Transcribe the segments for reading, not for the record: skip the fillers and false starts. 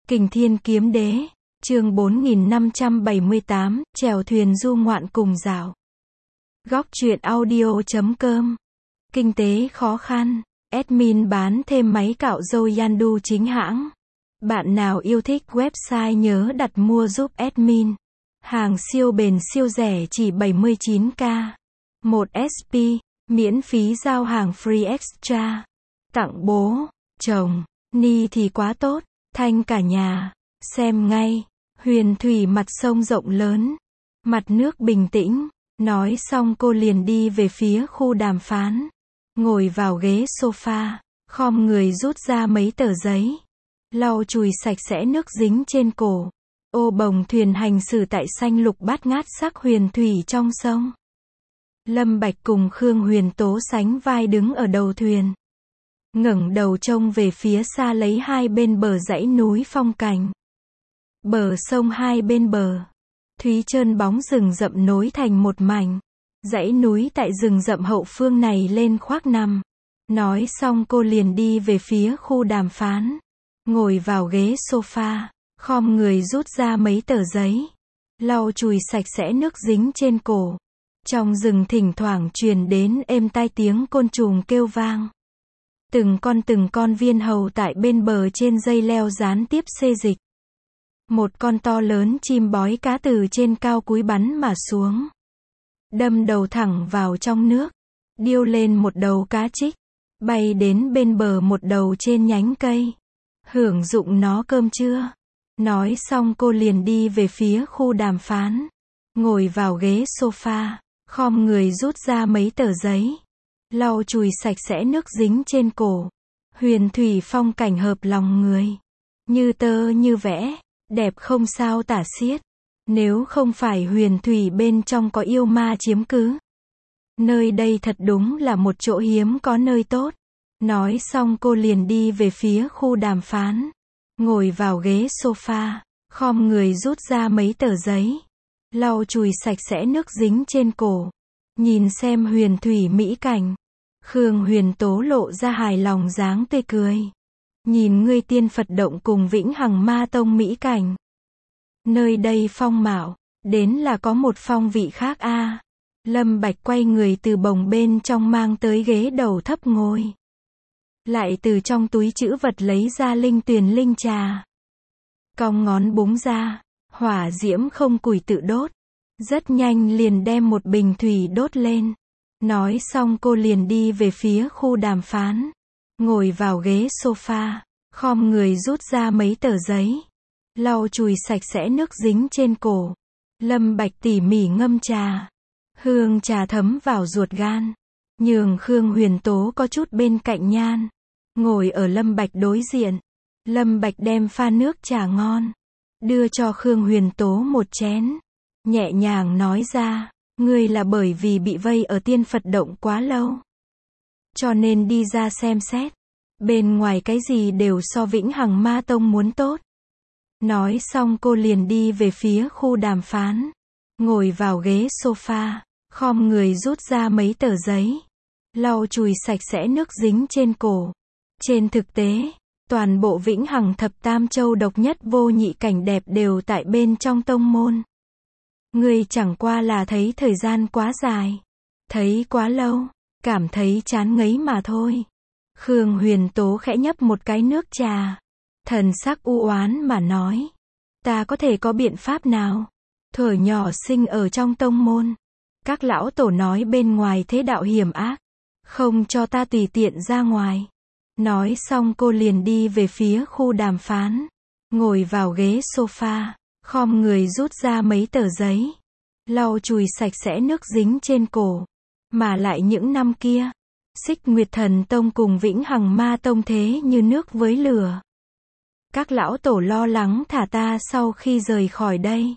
Kình Thiên Kiếm Đế, chương 4578, chèo thuyền du ngoạn cùng dạo. Góc truyện audio.com. Kinh tế khó khăn, admin bán thêm máy cạo râu Yandu chính hãng. Bạn nào yêu thích website nhớ đặt mua giúp admin. Hàng siêu bền siêu rẻ chỉ 79k. 1SP, miễn phí giao hàng free extra. Tặng bố, chồng, Ni thì quá tốt, thanh cả nhà. Xem ngay, huyền thủy mặt sông rộng lớn. Mặt nước bình tĩnh. Nói xong cô liền đi về phía khu đàm phán. Ngồi vào ghế sofa, khom người rút ra mấy tờ giấy. Lau chùi sạch sẽ nước dính trên cổ. Ô bồng thuyền hành xử tại xanh lục bát ngát sắc huyền thủy trong sông. Lâm Bạch cùng Khương Huyền Tố sánh vai đứng ở đầu thuyền. Ngẩng đầu trông về phía xa lấy hai bên bờ dãy núi phong cảnh. Bờ sông hai bên bờ. Thúy trơn bóng rừng rậm nối thành một mảnh. Dãy núi tại rừng rậm hậu phương này lên khoác nằm. Nói xong cô liền đi về phía khu đàm phán. Ngồi vào ghế sofa, khom người rút ra mấy tờ giấy. Lau chùi sạch sẽ nước dính trên cổ. Trong rừng thỉnh thoảng truyền đến êm tai tiếng côn trùng kêu vang. Từng con viên hầu tại bên bờ trên dây leo gián tiếp xê dịch. Một con to lớn chim bói cá từ trên cao cúi bắn mà xuống. Đâm đầu thẳng vào trong nước. Điêu lên một đầu cá trích. Bay đến bên bờ một đầu trên nhánh cây. Hưởng dụng nó cơm trưa. Nói xong cô liền đi về phía khu đàm phán. Ngồi vào ghế sofa, khom người rút ra mấy tờ giấy. Lau chùi sạch sẽ nước dính trên cổ. Huyền thủy phong cảnh hợp lòng người. Như tơ như vẽ, đẹp không sao tả xiết. Nếu không phải huyền thủy bên trong có yêu ma chiếm cứ. Nơi đây thật đúng là một chỗ hiếm có nơi tốt. Nói xong cô liền đi về phía khu đàm phán. Ngồi vào ghế sofa, khom người rút ra mấy tờ giấy. Lau chùi sạch sẽ nước dính trên cổ. Nhìn xem huyền thủy mỹ cảnh. Khương Huyền Tố lộ ra hài lòng dáng tươi cười. Nhìn ngươi tiên Phật động cùng Vĩnh Hằng Ma Tông mỹ cảnh. Nơi đây phong mạo, đến là có một phong vị khác a. Lâm Bạch quay người từ bồng bên trong mang tới ghế đầu thấp ngồi. Lại từ trong túi trữ vật lấy ra linh tuyền linh trà. Cong ngón búng ra, hỏa diễm không củi tự đốt. Rất nhanh liền đem một bình thủy đốt lên. Nói xong cô liền đi về phía khu đàm phán. Ngồi vào ghế sofa, khom người rút ra mấy tờ giấy. Lau chùi sạch sẽ nước dính trên cổ. Lâm Bạch tỉ mỉ ngâm trà. Hương trà thấm vào ruột gan. Nhường Khương Huyền Tố có chút bên cạnh nhan. Ngồi ở Lâm Bạch đối diện. Lâm Bạch đem pha nước trà ngon. Đưa cho Khương Huyền Tố một chén. Nhẹ nhàng nói ra. Ngươi là bởi vì bị vây ở tiên Phật động quá lâu. Cho nên đi ra xem xét. Bên ngoài cái gì đều so Vĩnh Hằng Ma Tông muốn tốt. Nói xong cô liền đi về phía khu đàm phán. Ngồi vào ghế sofa, khom người rút ra mấy tờ giấy. Lau chùi sạch sẽ nước dính trên cổ. Trên thực tế, toàn bộ Vĩnh Hằng thập tam châu độc nhất vô nhị cảnh đẹp đều tại bên trong tông môn. Ngươi chẳng qua là thấy thời gian quá dài. Thấy quá lâu, cảm thấy chán ngấy mà thôi. Khương Huyền Tố khẽ nhấp một cái nước trà. Thần sắc u oán mà nói. Ta có thể có biện pháp nào? Thuở nhỏ sinh ở trong tông môn. Các lão tổ nói bên ngoài thế đạo hiểm ác. Không cho ta tùy tiện ra ngoài. Nói xong cô liền đi về phía khu đàm phán. Ngồi vào ghế sofa, khom người rút ra mấy tờ giấy. Lau chùi sạch sẽ nước dính trên cổ. Mà lại những năm kia, Xích Nguyệt Thần Tông cùng Vĩnh Hằng Ma Tông thế như nước với lửa. Các lão tổ lo lắng thả ta sau khi rời khỏi đây.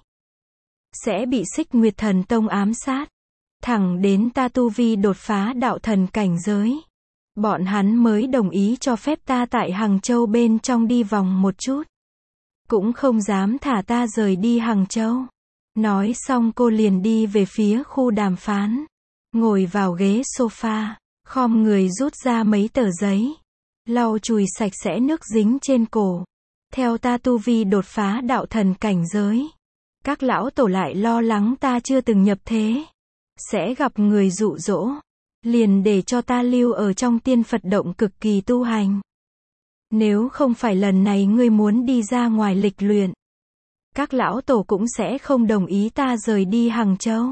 Sẽ bị Xích Nguyệt Thần Tông ám sát. Thẳng đến ta tu vi đột phá đạo thần cảnh giới. Bọn hắn mới đồng ý cho phép ta tại Hằng Châu bên trong đi vòng một chút. Cũng không dám thả ta rời đi Hằng Châu. Nói xong cô liền đi về phía khu đàm phán. Ngồi vào ghế sofa, khom người rút ra mấy tờ giấy. Lau chùi sạch sẽ nước dính trên cổ. Theo ta tu vi đột phá đạo thần cảnh giới. Các lão tổ lại lo lắng ta chưa từng nhập thế. Sẽ gặp người dụ dỗ. Liền để cho ta lưu ở trong tiên Phật động cực kỳ tu hành. Nếu không phải lần này ngươi muốn đi ra ngoài lịch luyện. Các lão tổ cũng sẽ không đồng ý ta rời đi Hằng Châu.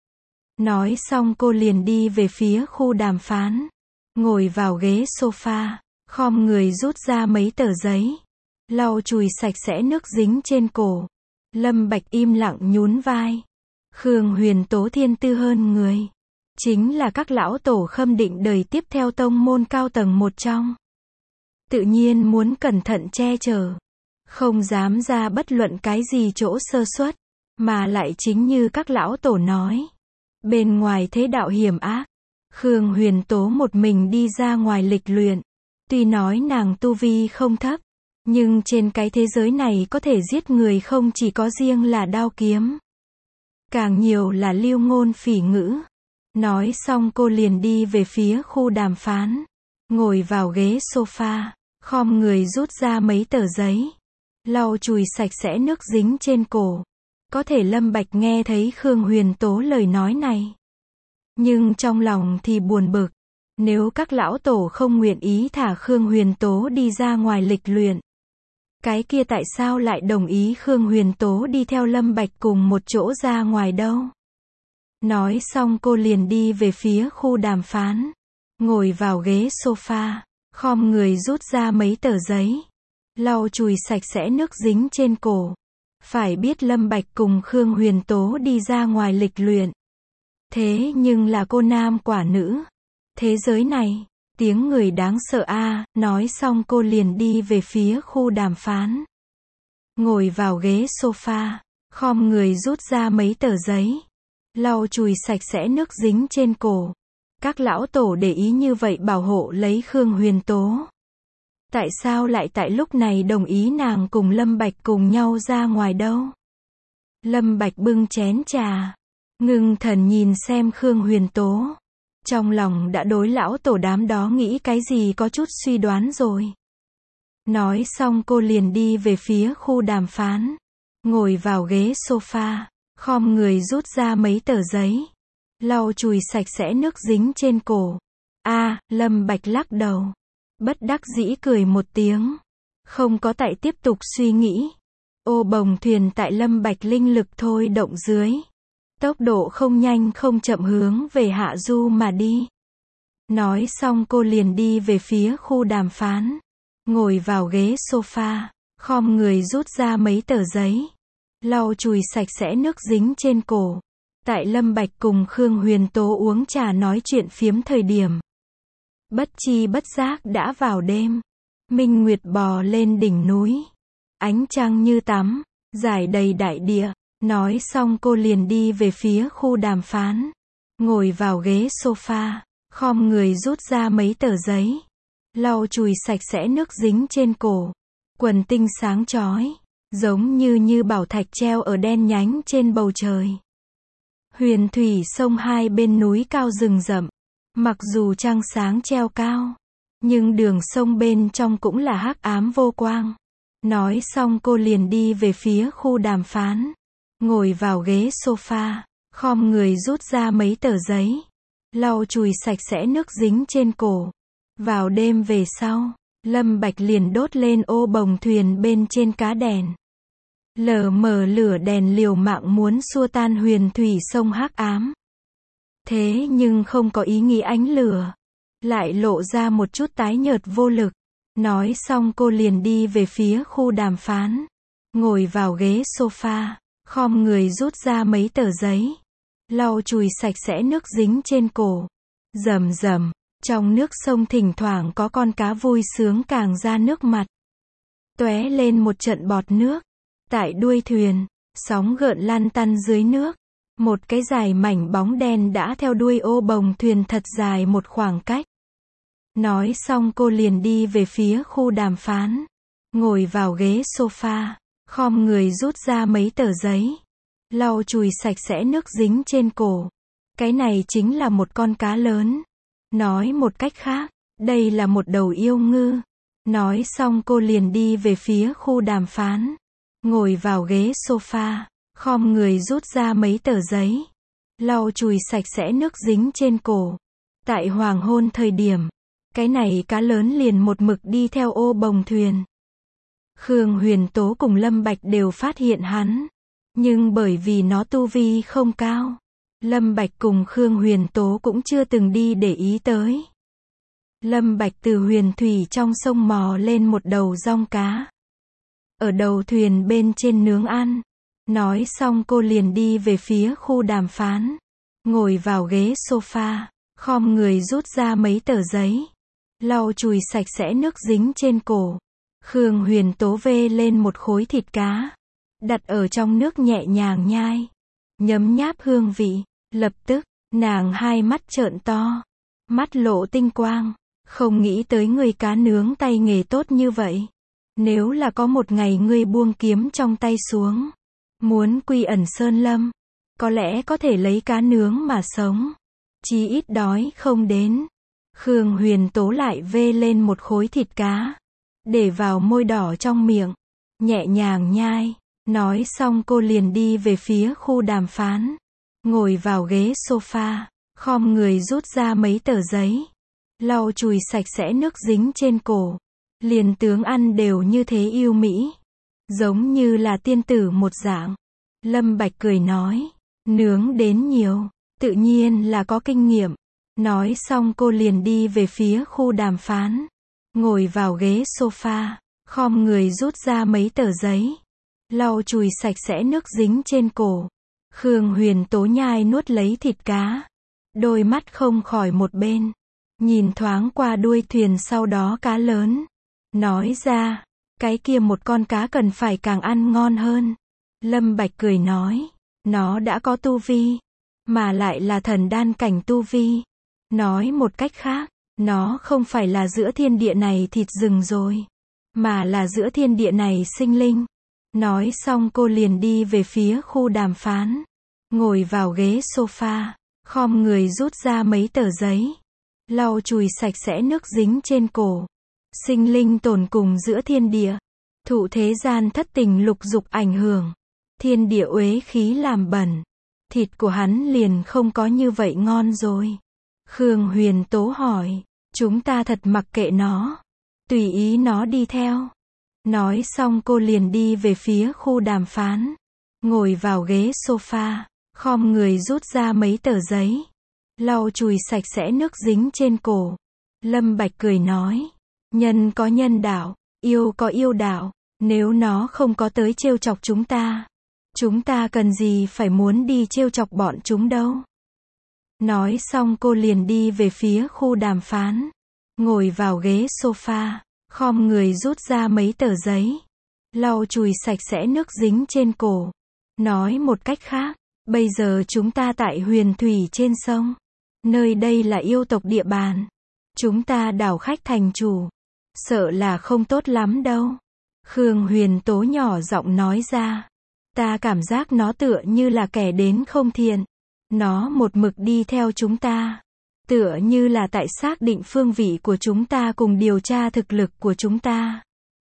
Nói xong cô liền đi về phía khu đàm phán. Ngồi vào ghế sofa. Khom người rút ra mấy tờ giấy. Lau chùi sạch sẽ nước dính trên cổ. Lâm Bạch im lặng nhún vai. Khương Huyền Tố thiên tư hơn người. Chính là các lão tổ khâm định đời tiếp theo tông môn cao tầng một trong. Tự nhiên muốn cẩn thận che chở. Không dám ra bất luận cái gì chỗ sơ suất. Mà lại chính như các lão tổ nói. Bên ngoài thế đạo hiểm ác. Khương Huyền Tố một mình đi ra ngoài lịch luyện. Tuy nói nàng tu vi không thấp. Nhưng trên cái thế giới này có thể giết người không chỉ có riêng là đao kiếm. Càng nhiều là lưu ngôn phỉ ngữ. Nói xong cô liền đi về phía khu đàm phán. Ngồi vào ghế sofa. Khom người rút ra mấy tờ giấy. Lau chùi sạch sẽ nước dính trên cổ. Có thể Lâm Bạch nghe thấy Khương Huyền Tố lời nói này. Nhưng trong lòng thì buồn bực. Nếu các lão tổ không nguyện ý thả Khương Huyền Tố đi ra ngoài lịch luyện. Cái kia tại sao lại đồng ý Khương Huyền Tố đi theo Lâm Bạch cùng một chỗ ra ngoài đâu? Nói xong cô liền đi về phía khu đàm phán. Ngồi vào ghế sofa. Khom người rút ra mấy tờ giấy. Lau chùi sạch sẽ nước dính trên cổ. Phải biết Lâm Bạch cùng Khương Huyền Tố đi ra ngoài lịch luyện. Thế nhưng là cô nam quả nữ. Thế giới này, tiếng người đáng sợ a. Nói xong cô liền đi về phía khu đàm phán. Ngồi vào ghế sofa. Khom người rút ra mấy tờ giấy. Lau chùi sạch sẽ nước dính trên cổ. Các lão tổ để ý như vậy bảo hộ lấy Khương Huyền Tố. Tại sao lại tại lúc này đồng ý nàng cùng Lâm Bạch cùng nhau ra ngoài đâu? Lâm Bạch bưng chén trà. Ngưng thần nhìn xem Khương Huyền Tố. Trong lòng đã đối lão tổ đám đó nghĩ cái gì có chút suy đoán rồi. Nói xong cô liền đi về phía khu đàm phán. Ngồi vào ghế sofa. Khom người rút ra mấy tờ giấy. Lau chùi sạch sẽ nước dính trên cổ. Lâm Bạch lắc đầu. Bất đắc dĩ cười một tiếng. Không có tại tiếp tục suy nghĩ. Ô bồng thuyền tại Lâm Bạch linh lực thôi động dưới. Tốc độ không nhanh không chậm hướng về hạ du mà đi. Nói xong cô liền đi về phía khu đàm phán. Ngồi vào ghế sofa. Khom người rút ra mấy tờ giấy. Lau chùi sạch sẽ nước dính trên cổ. Tại Lâm Bạch cùng Khương Huyền Tố uống trà nói chuyện phiếm thời điểm. Bất chi bất giác đã vào đêm. Minh Nguyệt bò lên đỉnh núi. Ánh trăng như tắm, rải đầy đại địa. Nói xong cô liền đi về phía khu đàm phán. Ngồi vào ghế sofa. Khom người rút ra mấy tờ giấy. Lau chùi sạch sẽ nước dính trên cổ. Quần tinh sáng chói. Giống như bảo thạch treo ở đen nhánh trên bầu trời. Huyền thủy sông hai bên núi cao rừng rậm. Mặc dù trăng sáng treo cao. Nhưng đường sông bên trong cũng là hắc ám vô quang. Nói xong cô liền đi về phía khu đàm phán. Ngồi vào ghế sofa. Khom người rút ra mấy tờ giấy. Lau chùi sạch sẽ nước dính trên cổ. Vào đêm về sau. Lâm Bạch liền đốt lên ô bồng thuyền bên trên cá đèn. Lờ mờ lửa đèn liều mạng muốn xua tan huyền thủy sông hắc ám. Thế nhưng không có ý nghĩ ánh lửa. Lại lộ ra một chút tái nhợt vô lực. Nói xong cô liền đi về phía khu đàm phán. Ngồi vào ghế sofa. Khom người rút ra mấy tờ giấy. Lau chùi sạch sẽ nước dính trên cổ. Rầm rầm. Trong nước sông thỉnh thoảng có con cá vui sướng càng ra nước mặt. Tóe lên một trận bọt nước. Tại đuôi thuyền, sóng gợn lăn tăn dưới nước. Một cái dài mảnh bóng đen đã theo đuôi ô bồng thuyền thật dài một khoảng cách. Nói xong cô liền đi về phía khu đàm phán. Ngồi vào ghế sofa. Khom người rút ra mấy tờ giấy. Lau chùi sạch sẽ nước dính trên cổ. Cái này chính là một con cá lớn. Nói một cách khác, đây là một đầu yêu ngư. Nói xong cô liền đi về phía khu đàm phán. Ngồi vào ghế sofa, khom người rút ra mấy tờ giấy. Lau chùi sạch sẽ nước dính trên cổ. Tại hoàng hôn thời điểm, cái này cá lớn liền một mực đi theo ô bồng thuyền. Khương Huyền Tố cùng Lâm Bạch đều phát hiện hắn. Nhưng bởi vì nó tu vi không cao, Lâm Bạch cùng Khương Huyền Tố cũng chưa từng đi để ý tới. Lâm Bạch từ huyền thủy trong sông mò lên một đầu rong cá. Ở đầu thuyền bên trên nướng ăn. Nói xong cô liền đi về phía khu đàm phán. Ngồi vào ghế sofa, khom người rút ra mấy tờ giấy. Lau chùi sạch sẽ nước dính trên cổ. Khương Huyền Tố vê lên một khối thịt cá. Đặt ở trong nước nhẹ nhàng nhai. Nhấm nháp hương vị. Lập tức, nàng hai mắt trợn to. Mắt lộ tinh quang. Không nghĩ tới người cá nướng tay nghề tốt như vậy. Nếu là có một ngày ngươi buông kiếm trong tay xuống, muốn quy ẩn sơn lâm, có lẽ có thể lấy cá nướng mà sống. Chí ít đói không đến. Khương Huyền Tố lại vê lên một khối thịt cá. Để vào môi đỏ trong miệng. Nhẹ nhàng nhai. Nói xong cô liền đi về phía khu đàm phán. Ngồi vào ghế sofa, khom người rút ra mấy tờ giấy. Lau chùi sạch sẽ nước dính trên cổ. Liền tướng ăn đều như thế yêu mỹ. Giống như là tiên tử một dạng. Lâm Bạch cười nói. Nướng đến nhiều. Tự nhiên là có kinh nghiệm. Nói xong cô liền đi về phía khu đàm phán. Ngồi vào ghế sofa. Khom người rút ra mấy tờ giấy. Lau chùi sạch sẽ nước dính trên cổ. Khương Huyền Tố nhai nuốt lấy thịt cá. Đôi mắt không khỏi một bên. Nhìn thoáng qua đuôi thuyền sau đó cá lớn. Nói ra, cái kia một con cá cần phải càng ăn ngon hơn. Lâm Bạch cười nói, nó đã có tu vi, mà lại là thần đan cảnh tu vi. Nói một cách khác, nó không phải là giữa thiên địa này thịt rừng rồi, mà là giữa thiên địa này sinh linh. Nói xong cô liền đi về phía khu đàm phán. Ngồi vào ghế sofa, khom người rút ra mấy tờ giấy. Lau chùi sạch sẽ nước dính trên cổ. Sinh linh tồn cùng giữa thiên địa. Thụ thế gian thất tình lục dục ảnh hưởng. Thiên địa uế khí làm bẩn. Thịt của hắn liền không có như vậy ngon rồi. Khương Huyền Tố hỏi. Chúng ta thật mặc kệ nó. Tùy ý nó đi theo. Nói xong cô liền đi về phía khu đàm phán. Ngồi vào ghế sofa. Khom người rút ra mấy tờ giấy. Lau chùi sạch sẽ nước dính trên cổ. Lâm Bạch cười nói. Nhân có nhân đạo, yêu có yêu đạo. Nếu nó không có tới trêu chọc chúng ta cần gì phải muốn đi trêu chọc bọn chúng đâu. Nói xong cô liền đi về phía khu đàm phán. Ngồi vào ghế sofa. Khom người rút ra mấy tờ giấy. Lau chùi sạch sẽ nước dính trên cổ. Nói một cách khác. Bây giờ chúng ta tại huyền thủy trên sông. Nơi đây là yêu tộc địa bàn. Chúng ta đảo khách thành chủ. Sợ là không tốt lắm đâu. Khương Huyền Tố nhỏ giọng nói ra. Ta cảm giác nó tựa như là kẻ đến không thiện. Nó một mực đi theo chúng ta. Tựa như là tại xác định phương vị của chúng ta cùng điều tra thực lực của chúng ta.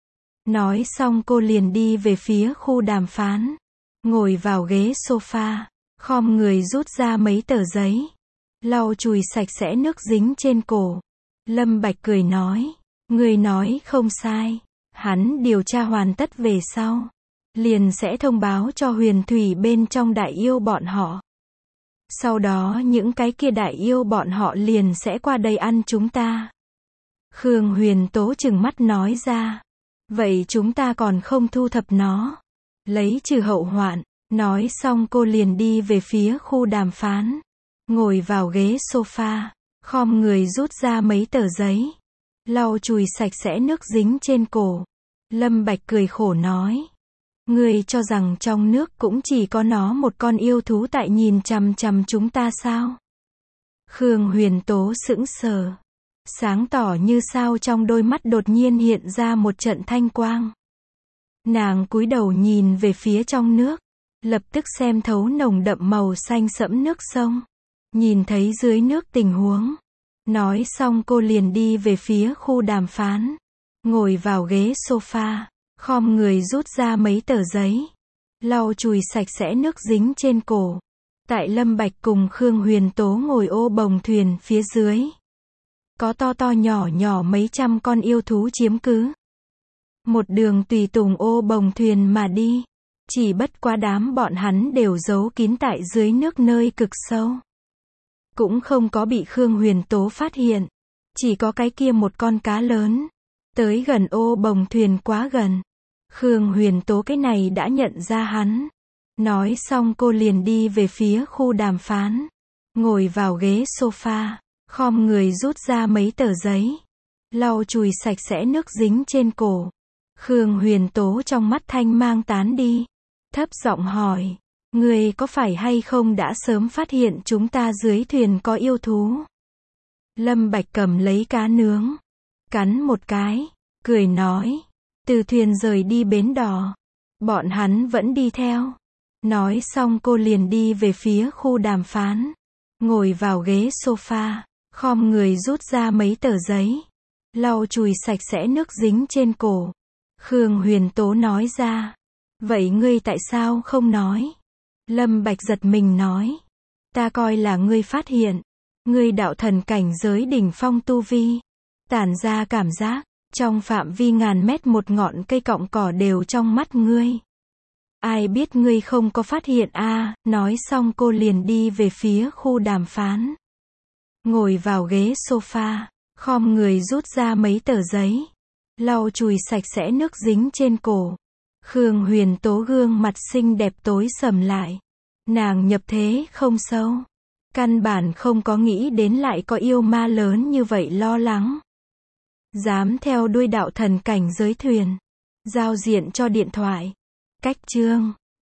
Nói xong cô liền đi về phía khu đàm phán. Ngồi vào ghế sofa. Khom người rút ra mấy tờ giấy. Lau chùi sạch sẽ nước dính trên cổ. Lâm Bạch cười nói. Người nói không sai. Hắn điều tra hoàn tất về sau. Liền sẽ thông báo cho huyền thủy bên trong đại yêu bọn họ. Sau đó những cái kia đại yêu bọn họ liền sẽ qua đây ăn chúng ta. Khương Huyền Tố trừng mắt nói ra. Vậy chúng ta còn không thu thập nó. Lấy trừ hậu hoạn. Nói xong cô liền đi về phía khu đàm phán. Ngồi vào ghế sofa. Khom người rút ra mấy tờ giấy. Lau chùi sạch sẽ nước dính trên cổ. Lâm Bạch cười khổ nói. Ngươi cho rằng trong nước cũng chỉ có nó một con yêu thú tại nhìn chằm chằm chúng ta sao? Khương Huyền Tố sững sờ. Sáng tỏ như sao trong đôi mắt đột nhiên hiện ra một trận thanh quang. Nàng cúi đầu nhìn về phía trong nước. Lập tức xem thấu nồng đậm màu xanh sẫm nước sông. Nhìn thấy dưới nước tình huống. Nói xong cô liền đi về phía khu đàm phán. ngồi vào ghế sofa, khom người rút ra mấy tờ giấy, lau chùi sạch sẽ nước dính trên cổ. Tại Lâm Bạch cùng Khương Huyền Tố ngồi ô bồng thuyền phía dưới. Có to to nhỏ nhỏ mấy trăm con yêu thú chiếm cứ. Một đường tùy tùng ô bồng thuyền mà đi. Chỉ bất quá đám bọn hắn đều giấu kín tại dưới nước nơi cực sâu. Cũng không có bị Khương Huyền Tố phát hiện. Chỉ có cái kia một con cá lớn. Tới gần ô bồng thuyền quá gần. Khương Huyền Tố cái này đã nhận ra hắn. Nói xong cô liền đi về phía khu đàm phán. Ngồi vào ghế sofa, khom người rút ra mấy tờ giấy. Lau chùi sạch sẽ nước dính trên cổ. Khương Huyền Tố trong mắt thanh mang tán đi. Thấp giọng hỏi, người có phải hay không đã sớm phát hiện chúng ta dưới thuyền có yêu thú? Lâm Bạch cầm lấy cá nướng, cắn một cái, cười nói, từ thuyền rời đi bến đò, bọn hắn vẫn đi theo. Nói xong cô liền đi về phía khu đàm phán, ngồi vào ghế sofa, khom người rút ra mấy tờ giấy, lau chùi sạch sẽ nước dính trên cổ. Khương Huyền Tố nói ra, vậy ngươi tại sao không nói? Lâm Bạch giật mình nói, ta coi là ngươi phát hiện, ngươi đạo thần cảnh giới đỉnh phong tu vi, tản ra cảm giác, trong phạm vi ngàn mét một ngọn cây cọng cỏ đều trong mắt ngươi. Ai biết ngươi không có phát hiện a? Nói xong cô liền đi về phía khu đàm phán. Ngồi vào ghế sofa, khom người rút ra mấy tờ giấy, lau chùi sạch sẽ nước dính trên cổ. Khương Huyền Tố gương mặt xinh đẹp tối sầm lại. Nàng nhập thế không sâu. Căn bản không có nghĩ đến lại có yêu ma lớn như vậy lo lắng. Dám theo đuôi đạo thần cảnh giới thuyền. Giao diện cho điện thoại. Cách chương